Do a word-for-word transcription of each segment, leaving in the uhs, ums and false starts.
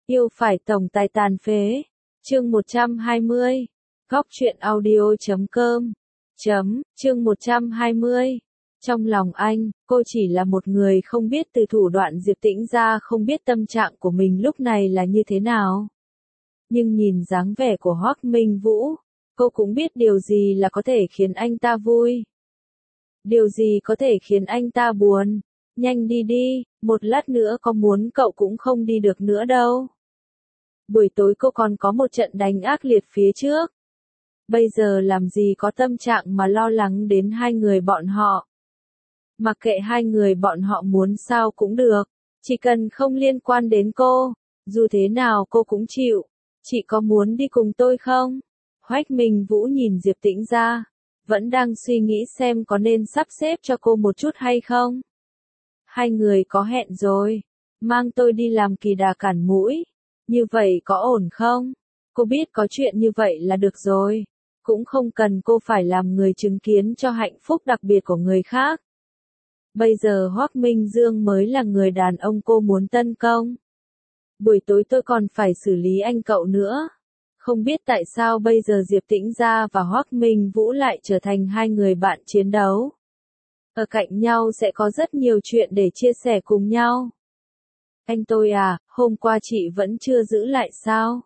Yêu phải tổng tài tàn phế. Chương một trăm hai mươi. Góc truyện audio chấm com. Chấm, chương một trăm hai mươi. Trong lòng anh, cô chỉ là một người không biết từ thủ đoạn Diệp Tĩnh ra, không biết tâm trạng của mình lúc này là như thế nào. Nhưng nhìn dáng vẻ của Hoắc Minh Vũ, cô cũng biết điều gì là có thể khiến anh ta vui. Điều gì có thể khiến anh ta buồn. Nhanh đi đi, một lát nữa có muốn cậu cũng không đi được nữa đâu. Buổi tối cô còn có một trận đánh ác liệt phía trước. Bây giờ làm gì có tâm trạng mà lo lắng đến hai người bọn họ. Mặc kệ hai người bọn họ muốn sao cũng được, chỉ cần không liên quan đến cô, dù thế nào cô cũng chịu. Chị có muốn đi cùng tôi không? Hoắc Minh Vũ nhìn Diệp Tĩnh ra, vẫn đang suy nghĩ xem có nên sắp xếp cho cô một chút hay không. Hai người có hẹn rồi, mang tôi đi làm kỳ đà cản mũi, như vậy có ổn không? Cô biết có chuyện như vậy là được rồi, cũng không cần cô phải làm người chứng kiến cho hạnh phúc đặc biệt của người khác. Bây giờ Hoắc Minh Dương mới là người đàn ông cô muốn tấn công. Buổi tối tôi còn phải xử lý anh cậu nữa. Không biết tại sao bây giờ Diệp Tĩnh Gia và Hoắc Minh Vũ lại trở thành hai người bạn chiến đấu. Ở cạnh nhau sẽ có rất nhiều chuyện để chia sẻ cùng nhau. Anh tôi à, hôm qua chị vẫn chưa giữ lại sao?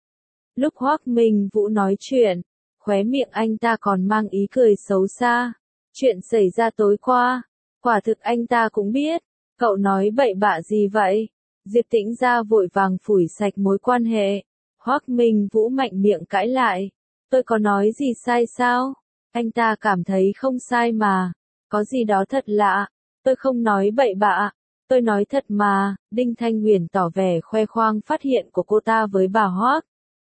Lúc Hoắc Minh Vũ nói chuyện, khóe miệng anh ta còn mang ý cười xấu xa. Chuyện xảy ra tối qua, quả thực anh ta cũng biết. Cậu nói bậy bạ gì vậy? Diệp Tĩnh Gia vội vàng phủi sạch mối quan hệ. Hoắc Minh Vũ mạnh miệng cãi lại. Tôi có nói gì sai sao? Anh ta cảm thấy không sai mà. Có gì đó thật lạ. Tôi không nói bậy bạ. Tôi nói thật mà. Đinh Thanh Huyền tỏ vẻ khoe khoang phát hiện của cô ta với bà Hoắc.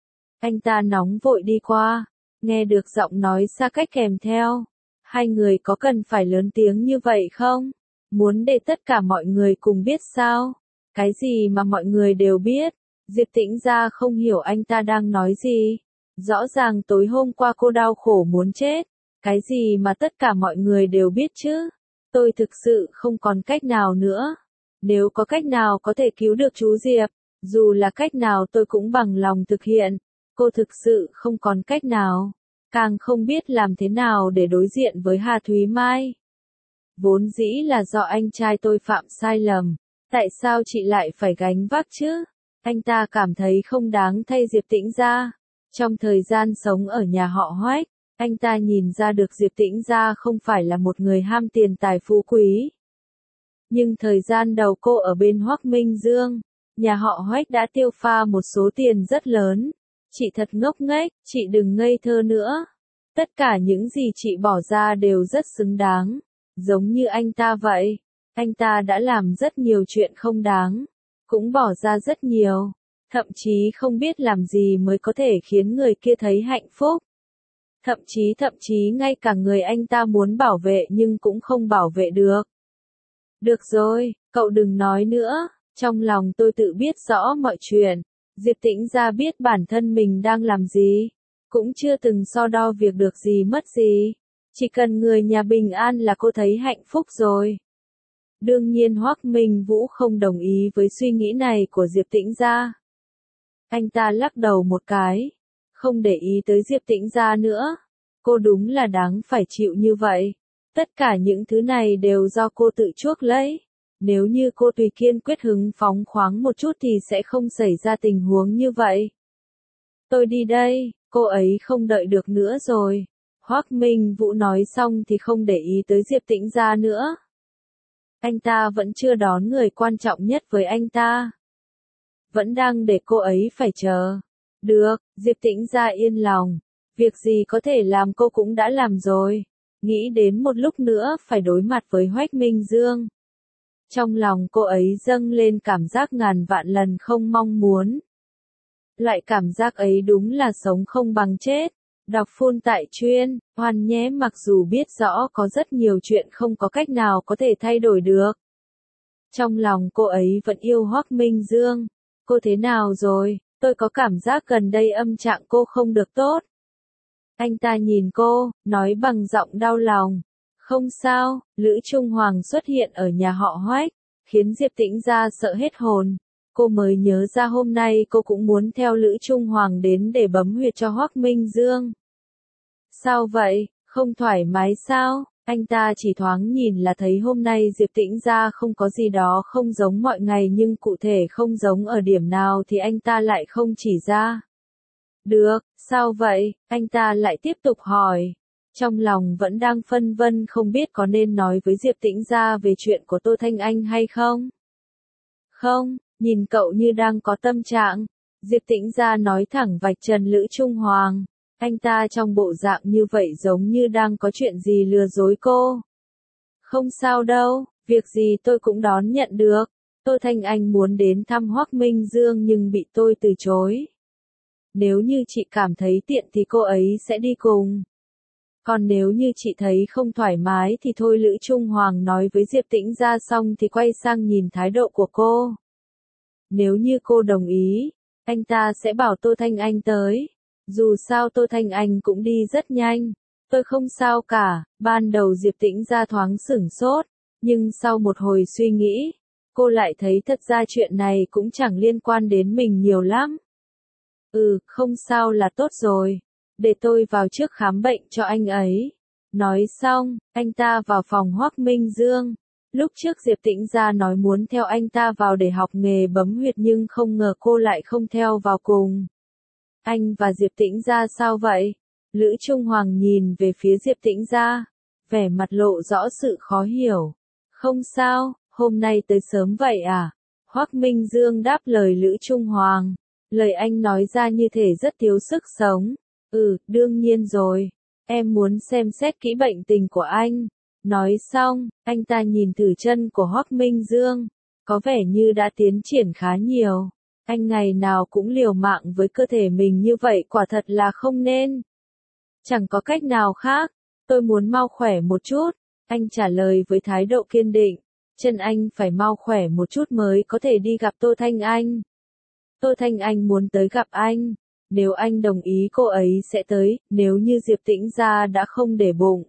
Anh ta nóng vội đi qua. Nghe được giọng nói xa cách kèm theo. Hai người có cần phải lớn tiếng như vậy không? Muốn để tất cả mọi người cùng biết sao? Cái gì mà mọi người đều biết? Diệp Tĩnh Gia không hiểu anh ta đang nói gì. Rõ ràng tối hôm qua cô đau khổ muốn chết. Cái gì mà tất cả mọi người đều biết chứ? Tôi thực sự không còn cách nào nữa. Nếu có cách nào có thể cứu được chú Diệp, dù là cách nào tôi cũng bằng lòng thực hiện. Cô thực sự không còn cách nào. Càng không biết làm thế nào để đối diện với Hà Thúy Mai. Vốn dĩ là do anh trai tôi phạm sai lầm. Tại sao chị lại phải gánh vác chứ? Anh ta cảm thấy không đáng thay Diệp Tĩnh Gia. Trong thời gian sống ở nhà họ Hoắc, anh ta nhìn ra được Diệp Tĩnh Gia không phải là một người ham tiền tài phú quý. Nhưng thời gian đầu cô ở bên Hoắc Minh Dương, nhà họ Hoắc đã tiêu pha một số tiền rất lớn. Chị thật ngốc nghếch, chị đừng ngây thơ nữa. Tất cả những gì chị bỏ ra đều rất xứng đáng. Giống như anh ta vậy. Anh ta đã làm rất nhiều chuyện không đáng. Cũng bỏ ra rất nhiều. Thậm chí không biết làm gì mới có thể khiến người kia thấy hạnh phúc. Thậm chí thậm chí ngay cả người anh ta muốn bảo vệ nhưng cũng không bảo vệ được. Được rồi, cậu đừng nói nữa. Trong lòng tôi tự biết rõ mọi chuyện. Diệp Tĩnh Gia biết bản thân mình đang làm gì. Cũng chưa từng so đo việc được gì mất gì. Chỉ cần người nhà bình an là cô thấy hạnh phúc rồi. Đương nhiên Hoắc Minh Vũ không đồng ý với suy nghĩ này của Diệp Tĩnh Gia. Anh ta lắc đầu một cái. Không để ý tới Diệp Tĩnh Gia nữa. Cô đúng là đáng phải chịu như vậy. Tất cả những thứ này đều do cô tự chuốc lấy. Nếu như cô tùy kiên quyết hứng phóng khoáng một chút thì sẽ không xảy ra tình huống như vậy. Tôi đi đây, cô ấy không đợi được nữa rồi. Hoắc Minh Vũ nói xong thì không để ý tới Diệp Tĩnh Gia nữa. Anh ta vẫn chưa đón người quan trọng nhất với anh ta. Vẫn đang để cô ấy phải chờ. Được, Diệp Tĩnh Gia yên lòng. Việc gì có thể làm cô cũng đã làm rồi. Nghĩ đến một lúc nữa phải đối mặt với Hoắc Minh Dương. Trong lòng cô ấy dâng lên cảm giác ngàn vạn lần không mong muốn. Loại cảm giác ấy đúng là sống không bằng chết. Đọc phun tại chuyên, Hoan nhé, mặc dù biết rõ có rất nhiều chuyện không có cách nào có thể thay đổi được. Trong lòng cô ấy vẫn yêu Hoắc Minh Dương. Cô thế nào rồi? Tôi có cảm giác gần đây âm trạng cô không được tốt. Anh ta nhìn cô, nói bằng giọng đau lòng. Không sao, Lữ Trung Hoàng xuất hiện ở nhà họ Hoắc, khiến Diệp Tĩnh Gia sợ hết hồn. cô mới nhớ ra hôm nay cô cũng muốn theo Lữ Trung Hoàng đến để bấm huyệt cho Hoắc Minh Dương. Sao vậy, không thoải mái sao? Anh ta chỉ thoáng nhìn là thấy hôm nay Diệp Tĩnh Gia không có gì đó không giống mọi ngày, nhưng cụ thể không giống ở điểm nào thì anh ta lại không chỉ ra. Được, sao vậy? Anh ta lại tiếp tục hỏi. Trong lòng vẫn đang phân vân không biết có nên nói với Diệp Tĩnh Gia về chuyện của Tô Thanh Anh hay không. Không, nhìn cậu như đang có tâm trạng. Diệp Tĩnh Gia nói thẳng vạch trần Lữ Trung Hoàng. Anh ta trong bộ dạng như vậy giống như đang có chuyện gì lừa dối cô. Không sao đâu, việc gì tôi cũng đón nhận được. Tô Thanh Anh muốn đến thăm Hoắc Minh Dương nhưng bị tôi từ chối. Nếu như chị cảm thấy tiện thì cô ấy sẽ đi cùng. Còn nếu như chị thấy không thoải mái thì thôi. Lữ Trung Hoàng nói với Diệp Tĩnh Gia xong thì quay sang nhìn thái độ của cô. Nếu như cô đồng ý, anh ta sẽ bảo Tô Thanh Anh tới. Dù sao Tô Thanh Anh cũng đi rất nhanh. Tôi không sao cả. Ban đầu Diệp Tĩnh Gia thoáng sửng sốt, nhưng sau một hồi suy nghĩ, cô lại thấy thật ra chuyện này cũng chẳng liên quan đến mình nhiều lắm. Ừ, không sao là tốt rồi. Để tôi vào trước khám bệnh cho anh ấy. Nói xong, anh ta vào phòng Hoắc Minh Dương. Lúc trước Diệp Tĩnh Gia nói muốn theo anh ta vào để học nghề bấm huyệt nhưng không ngờ cô lại không theo vào cùng. Anh và Diệp Tĩnh Gia sao vậy? Lữ Trung Hoàng nhìn về phía Diệp Tĩnh Gia, vẻ mặt lộ rõ sự khó hiểu. Không sao, hôm nay tới sớm vậy à? Hoắc Minh Dương đáp lời Lữ Trung Hoàng. Lời anh nói ra như thể rất thiếu sức sống. Ừ, đương nhiên rồi. Em muốn xem xét kỹ bệnh tình của anh. Nói xong, anh ta nhìn thử chân của Hoắc Minh Dương. Có vẻ như đã tiến triển khá nhiều. Anh ngày nào cũng liều mạng với cơ thể mình như vậy quả thật là không nên. Chẳng có cách nào khác. Tôi muốn mau khỏe một chút. Anh trả lời với thái độ kiên định. Chân anh phải mau khỏe một chút mới có thể đi gặp Tô Thanh Anh. Tô Thanh Anh muốn tới gặp anh. Nếu anh đồng ý cô ấy sẽ tới, nếu như Diệp Tĩnh Gia đã không để bụng.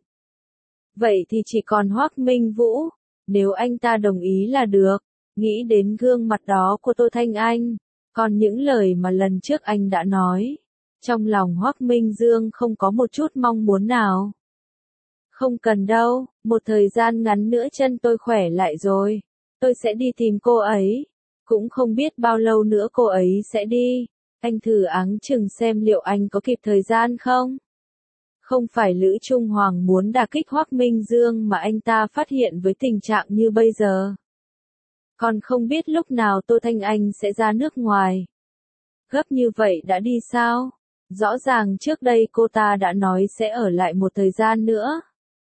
Vậy thì chỉ còn Hoắc Minh Vũ. Nếu anh ta đồng ý là được. Nghĩ đến gương mặt đó của Tô Thanh Anh. Còn những lời mà lần trước anh đã nói. Trong lòng Hoắc Minh Dương không có một chút mong muốn nào. Không cần đâu, một thời gian ngắn nữa chân tôi khỏe lại rồi. Tôi sẽ đi tìm cô ấy. Cũng không biết bao lâu nữa cô ấy sẽ đi. Anh thử áng chừng xem liệu anh có kịp thời gian không? Không phải Lữ Trung Hoàng muốn đả kích Hoắc Minh Dương mà anh ta phát hiện với tình trạng như bây giờ. Còn không biết lúc nào Tô Thanh Anh sẽ ra nước ngoài. Gấp như vậy đã đi sao? Rõ ràng trước đây cô ta đã nói sẽ ở lại một thời gian nữa.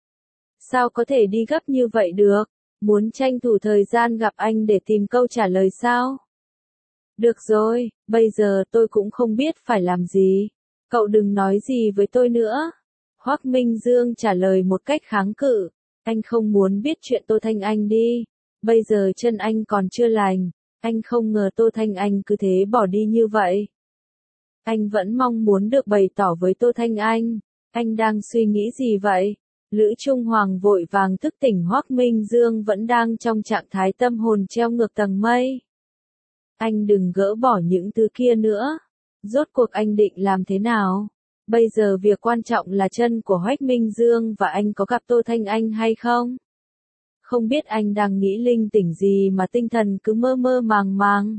Sao có thể đi gấp như vậy được? Muốn tranh thủ thời gian gặp anh để tìm câu trả lời sao? Được rồi, bây giờ tôi cũng không biết phải làm gì. Cậu đừng nói gì với tôi nữa. Hoắc Minh Dương trả lời một cách kháng cự. Anh không muốn biết chuyện Tô Thanh Anh đi. Bây giờ chân anh còn chưa lành. Anh không ngờ Tô Thanh Anh cứ thế bỏ đi như vậy. Anh vẫn mong muốn được bày tỏ với Tô Thanh Anh. Anh đang suy nghĩ gì vậy? Lữ Trung Hoàng vội vàng thức tỉnh Hoắc Minh Dương vẫn đang trong trạng thái tâm hồn treo ngược tầng mây. Anh đừng gỡ bỏ những thứ kia nữa. Rốt cuộc anh định làm thế nào? Bây giờ việc quan trọng là chân của Hoắc Minh Dương và anh có gặp Tô Thanh Anh hay không? Không biết anh đang nghĩ linh tỉnh gì mà tinh thần cứ mơ mơ màng màng.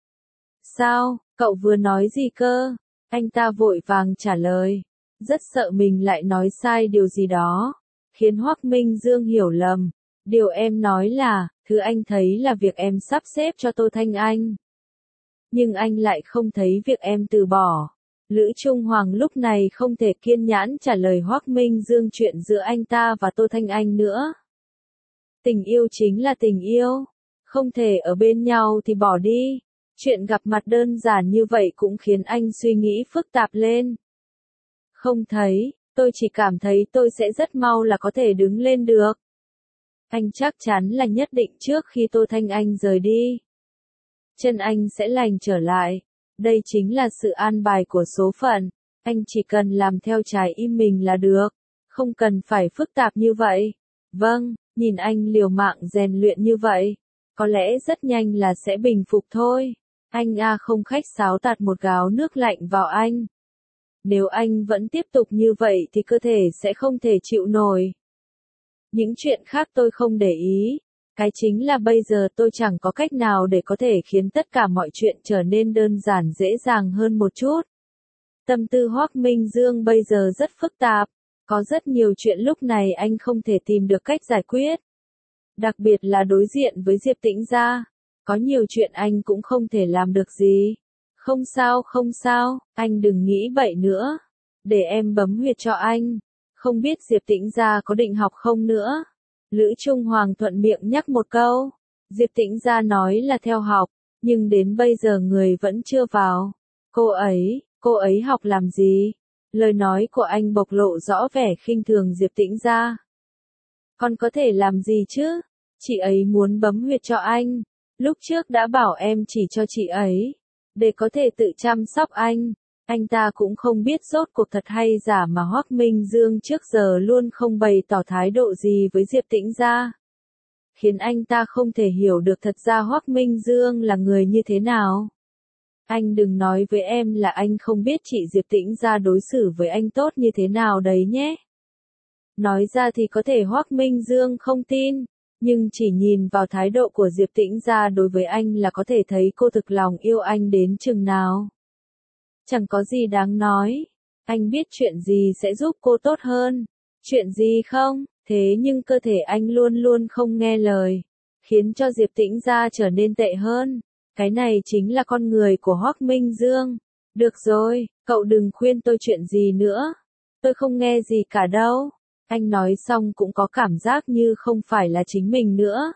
Sao, cậu vừa nói gì cơ? Anh ta vội vàng trả lời. Rất sợ mình lại nói sai điều gì đó. Khiến Hoắc Minh Dương hiểu lầm. Điều em nói là, thứ anh thấy là việc em sắp xếp cho Tô Thanh Anh. Nhưng anh lại không thấy việc em từ bỏ. Lữ Trung Hoàng lúc này không thể kiên nhẫn trả lời Hoắc Minh Dương chuyện giữa anh ta và Tô Thanh Anh nữa. Tình yêu chính là tình yêu. Không thể ở bên nhau thì bỏ đi. Chuyện gặp mặt đơn giản như vậy cũng khiến anh suy nghĩ phức tạp lên. Không thấy, tôi chỉ cảm thấy tôi sẽ rất mau là có thể đứng lên được. Anh chắc chắn là nhất định trước khi Tô Thanh Anh rời đi. Chân anh sẽ lành trở lại. Đây chính là sự an bài của số phận. Anh chỉ cần làm theo trái im mình là được. Không cần phải phức tạp như vậy. Vâng, nhìn anh liều mạng rèn luyện như vậy. Có lẽ rất nhanh là sẽ bình phục thôi. Anh a không khách sáo tạt một gáo nước lạnh vào anh. Nếu anh vẫn tiếp tục như vậy thì cơ thể sẽ không thể chịu nổi. Những chuyện khác tôi không để ý. Cái chính là bây giờ tôi chẳng có cách nào để có thể khiến tất cả mọi chuyện trở nên đơn giản dễ dàng hơn một chút. Tâm tư Hoắc Minh Dương bây giờ rất phức tạp. Có rất nhiều chuyện lúc này anh không thể tìm được cách giải quyết. Đặc biệt là đối diện với Diệp Tĩnh Gia. Có nhiều chuyện anh cũng không thể làm được gì. Không sao không sao, anh đừng nghĩ bậy nữa. Để em bấm huyệt cho anh. Không biết Diệp Tĩnh Gia có định học không nữa. Lữ Trung Hoàng thuận miệng nhắc một câu. Diệp Tĩnh Gia nói là theo học, nhưng đến bây giờ người vẫn chưa vào. Cô ấy, cô ấy học làm gì? Lời nói của anh bộc lộ rõ vẻ khinh thường Diệp Tĩnh Gia. Con có thể làm gì chứ? Chị ấy muốn bấm huyệt cho anh. Lúc trước đã bảo em chỉ cho chị ấy, để có thể tự chăm sóc anh. Anh ta cũng không biết rốt cuộc thật hay giả mà Hoắc Minh Dương trước giờ luôn không bày tỏ thái độ gì với Diệp Tĩnh Gia. Khiến anh ta không thể hiểu được thật ra Hoắc Minh Dương là người như thế nào. Anh đừng nói với em là anh không biết chị Diệp Tĩnh Gia đối xử với anh tốt như thế nào đấy nhé. Nói ra thì có thể Hoắc Minh Dương không tin, nhưng chỉ nhìn vào thái độ của Diệp Tĩnh Gia đối với anh là có thể thấy cô thực lòng yêu anh đến chừng nào. Chẳng có gì đáng nói. Anh biết chuyện gì sẽ giúp cô tốt hơn. Chuyện gì không? Thế nhưng cơ thể anh luôn luôn không nghe lời, khiến cho Diệp Tĩnh Gia trở nên tệ hơn. Cái này chính là con người của Hoắc Minh Dương. Được rồi, cậu đừng khuyên tôi chuyện gì nữa. Tôi không nghe gì cả đâu. Anh nói xong cũng có cảm giác như không phải là chính mình nữa.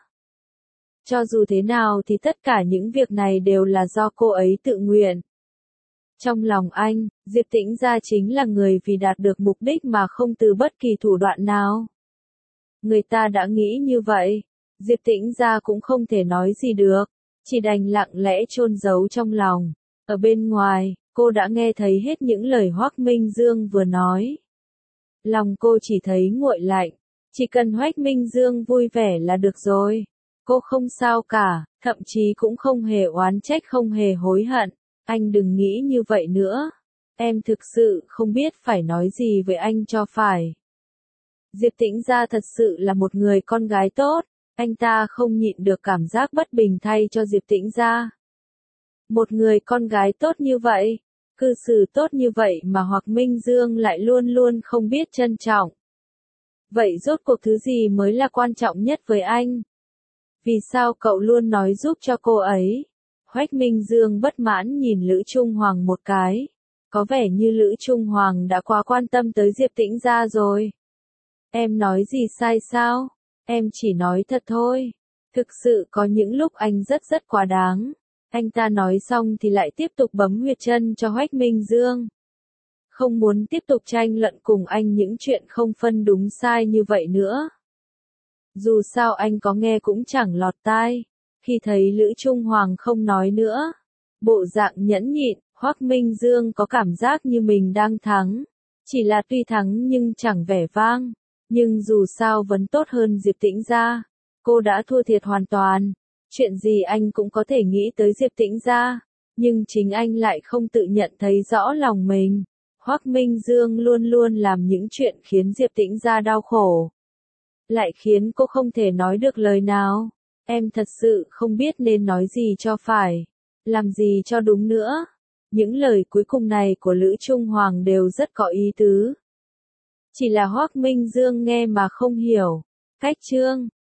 Cho dù thế nào thì tất cả những việc này đều là do cô ấy tự nguyện. Trong lòng anh, Diệp Tĩnh Gia chính là người vì đạt được mục đích mà không từ bất kỳ thủ đoạn nào. Người ta đã nghĩ như vậy, Diệp Tĩnh Gia cũng không thể nói gì được, chỉ đành lặng lẽ chôn giấu trong lòng. Ở bên ngoài, cô đã nghe thấy hết những lời Hoắc Minh Dương vừa nói. Lòng cô chỉ thấy nguội lạnh, chỉ cần Hoắc Minh Dương vui vẻ là được rồi. Cô không sao cả, thậm chí cũng không hề oán trách không hề hối hận. Anh đừng nghĩ như vậy nữa. Em thực sự không biết phải nói gì với anh cho phải. Diệp Tĩnh Gia thật sự là một người con gái tốt. Anh ta không nhịn được cảm giác bất bình thay cho Diệp Tĩnh Gia. Một người con gái tốt như vậy, cư xử tốt như vậy mà Hoắc Minh Dương lại luôn luôn không biết trân trọng. Vậy rốt cuộc thứ gì mới là quan trọng nhất với anh? Vì sao cậu luôn nói giúp cho cô ấy? Hoắc Minh Dương bất mãn nhìn Lữ Trung Hoàng một cái. Có vẻ như Lữ Trung Hoàng đã quá quan tâm tới Diệp Tĩnh Gia rồi. Em nói gì sai sao? Em chỉ nói thật thôi. Thực sự có những lúc anh rất rất quá đáng. Anh ta nói xong thì lại tiếp tục bấm huyệt chân cho Hoắc Minh Dương. Không muốn tiếp tục tranh luận cùng anh những chuyện không phân đúng sai như vậy nữa. Dù sao anh có nghe cũng chẳng lọt tai. Khi thấy Lữ Trung Hoàng không nói nữa, bộ dạng nhẫn nhịn, Hoắc Minh Dương có cảm giác như mình đang thắng. Chỉ là tuy thắng nhưng chẳng vẻ vang. Nhưng dù sao vẫn tốt hơn Diệp Tĩnh Gia. Cô đã thua thiệt hoàn toàn. Chuyện gì anh cũng có thể nghĩ tới Diệp Tĩnh Gia. Nhưng chính anh lại không tự nhận thấy rõ lòng mình. Hoắc Minh Dương luôn luôn làm những chuyện khiến Diệp Tĩnh Gia đau khổ. Lại khiến cô không thể nói được lời nào. Em thật sự không biết nên nói gì cho phải. Làm gì cho đúng nữa. Những lời cuối cùng này của Lữ Trung Hoàng đều rất có ý tứ. Chỉ là Hoắc Minh Dương nghe mà không hiểu. Cách chương